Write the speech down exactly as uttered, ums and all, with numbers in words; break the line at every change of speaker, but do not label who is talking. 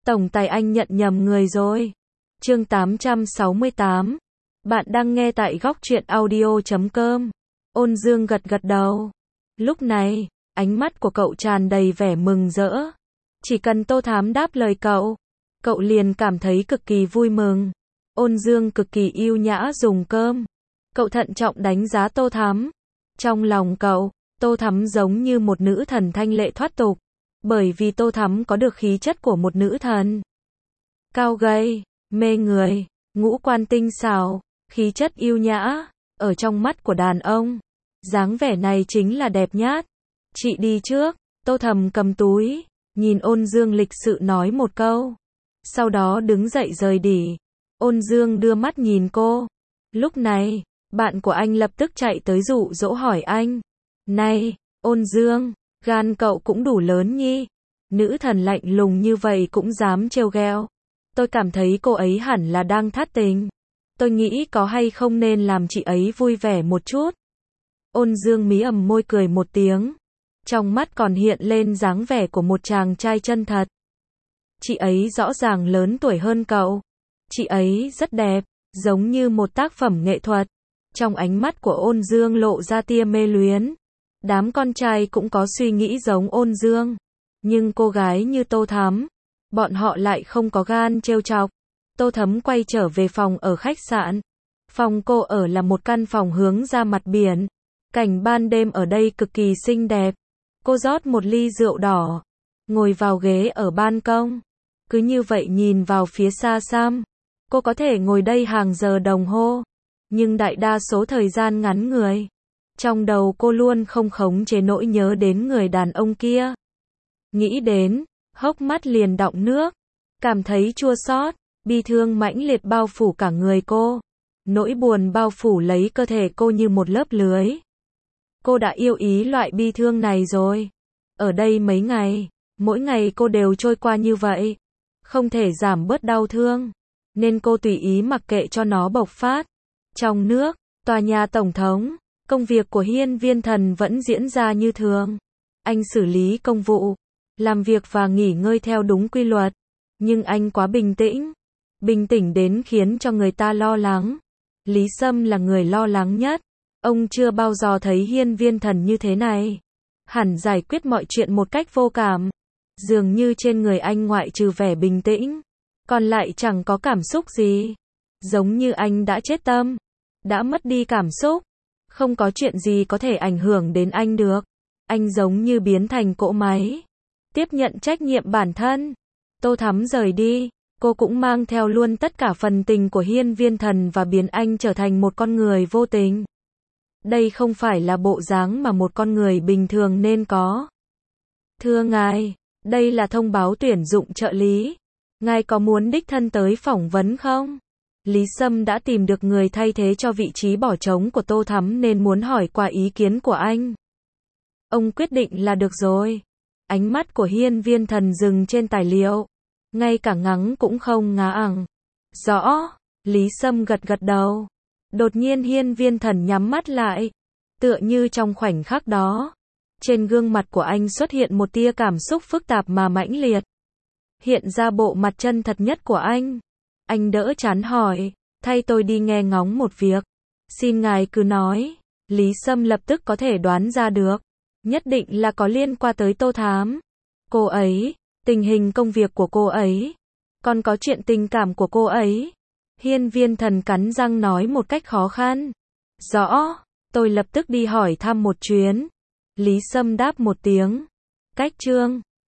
Tổng tài anh nhận nhầm người rồi. Chương tám trăm sáu mươi tám. Bạn đang nghe tại góc truyện audio chấm com. Ôn Dương gật gật đầu. Lúc này, ánh mắt của cậu tràn đầy vẻ mừng rỡ. Chỉ cần Tô Thám đáp lời cậu, cậu liền cảm thấy cực kỳ vui mừng. Ôn Dương cực kỳ yêu nhã dùng cơm. Cậu thận trọng đánh giá Tô Thắm. Trong lòng cậu, Tô Thắm giống như một nữ thần thanh lệ thoát tục. Bởi vì Tô Thắm có được khí chất của một nữ thần. Cao gầy, mê người, ngũ quan tinh xảo, khí chất yêu nhã, ở trong mắt của đàn ông. Dáng vẻ này chính là đẹp nhất. Chị đi trước, Tô Thắm cầm túi, nhìn Ôn Dương lịch sự nói một câu. Sau đó đứng dậy rời đi. Ôn Dương đưa mắt nhìn cô. Lúc này, bạn của anh lập tức chạy tới dụ dỗ hỏi anh. Này, Ôn Dương, gan cậu cũng đủ lớn nhi. Nữ thần lạnh lùng như vậy cũng dám trêu ghẹo. Tôi cảm thấy cô ấy hẳn là đang thắt tình. Tôi nghĩ có hay không nên làm chị ấy vui vẻ một chút. Ôn Dương mí ẩm môi cười một tiếng. Trong mắt còn hiện lên dáng vẻ của một chàng trai chân thật. Chị ấy rõ ràng lớn tuổi hơn cậu. Chị ấy rất đẹp, giống như một tác phẩm nghệ thuật. Trong ánh mắt của Ôn Dương lộ ra tia mê luyến. Đám con trai cũng có suy nghĩ giống Ôn Dương. Nhưng cô gái như Tô Thắm, bọn họ lại không có gan trêu chọc. Tô Thắm quay trở về phòng ở khách sạn. Phòng cô ở là một căn phòng hướng ra mặt biển. Cảnh ban đêm ở đây cực kỳ xinh đẹp. Cô rót một ly rượu đỏ, ngồi vào ghế ở ban công. Cứ như vậy nhìn vào phía xa xăm. Cô có thể ngồi đây hàng giờ đồng hồ. Nhưng đại đa số thời gian ngắn người. Trong đầu cô luôn không khống chế nỗi nhớ đến người đàn ông kia. Nghĩ đến, hốc mắt liền đọng nước. Cảm thấy chua xót, bi thương mãnh liệt bao phủ cả người cô. Nỗi buồn bao phủ lấy cơ thể cô như một lớp lưới. Cô đã yêu ý loại bi thương này rồi. Ở đây mấy ngày, mỗi ngày cô đều trôi qua như vậy. Không thể giảm bớt đau thương. Nên cô tùy ý mặc kệ cho nó bộc phát. Trong nước, tòa nhà tổng thống, công việc của Hiên Viên Thần vẫn diễn ra như thường. Anh xử lý công vụ, làm việc và nghỉ ngơi theo đúng quy luật. Nhưng anh quá bình tĩnh. Bình tĩnh đến khiến cho người ta lo lắng. Lý Sâm là người lo lắng nhất. Ông chưa bao giờ thấy Hiên Viên Thần như thế này. Hẳn giải quyết mọi chuyện một cách vô cảm. Dường như trên người anh ngoại trừ vẻ bình tĩnh, còn lại chẳng có cảm xúc gì. Giống như anh đã chết tâm, đã mất đi cảm xúc. Không có chuyện gì có thể ảnh hưởng đến anh được. Anh giống như biến thành cỗ máy. Tiếp nhận trách nhiệm bản thân. Tô Thắm rời đi. Cô cũng mang theo luôn tất cả phần tình của Hiên Viên Thần và biến anh trở thành một con người vô tình. Đây không phải là bộ dáng mà một con người bình thường nên có. Thưa ngài, đây là thông báo tuyển dụng trợ lý. Ngài có muốn đích thân tới phỏng vấn không? Lý Sâm đã tìm được người thay thế cho vị trí bỏ trống của Tô Thắm nên muốn hỏi qua ý kiến của anh. Ông quyết định là được rồi. Ánh mắt của Hiên Viên Thần dừng trên tài liệu. Ngay cả ngắng cũng không ngá ẳng. Rõ, Lý Sâm gật gật đầu. Đột nhiên Hiên Viên Thần nhắm mắt lại. Tựa như trong khoảnh khắc đó, trên gương mặt của anh xuất hiện một tia cảm xúc phức tạp mà mãnh liệt. Hiện ra bộ mặt chân thật nhất của anh. Anh đỡ chán hỏi, thay tôi đi nghe ngóng một việc. Xin ngài cứ nói. Lý Sâm lập tức có thể đoán ra được. Nhất định là có liên quan tới Tô Thám. Cô ấy, tình hình công việc của cô ấy, còn có chuyện tình cảm của cô ấy. Hiên Viên Thần cắn răng nói một cách khó khăn. Rõ, tôi lập tức đi hỏi thăm một chuyến. Lý Sâm đáp một tiếng. Cách chương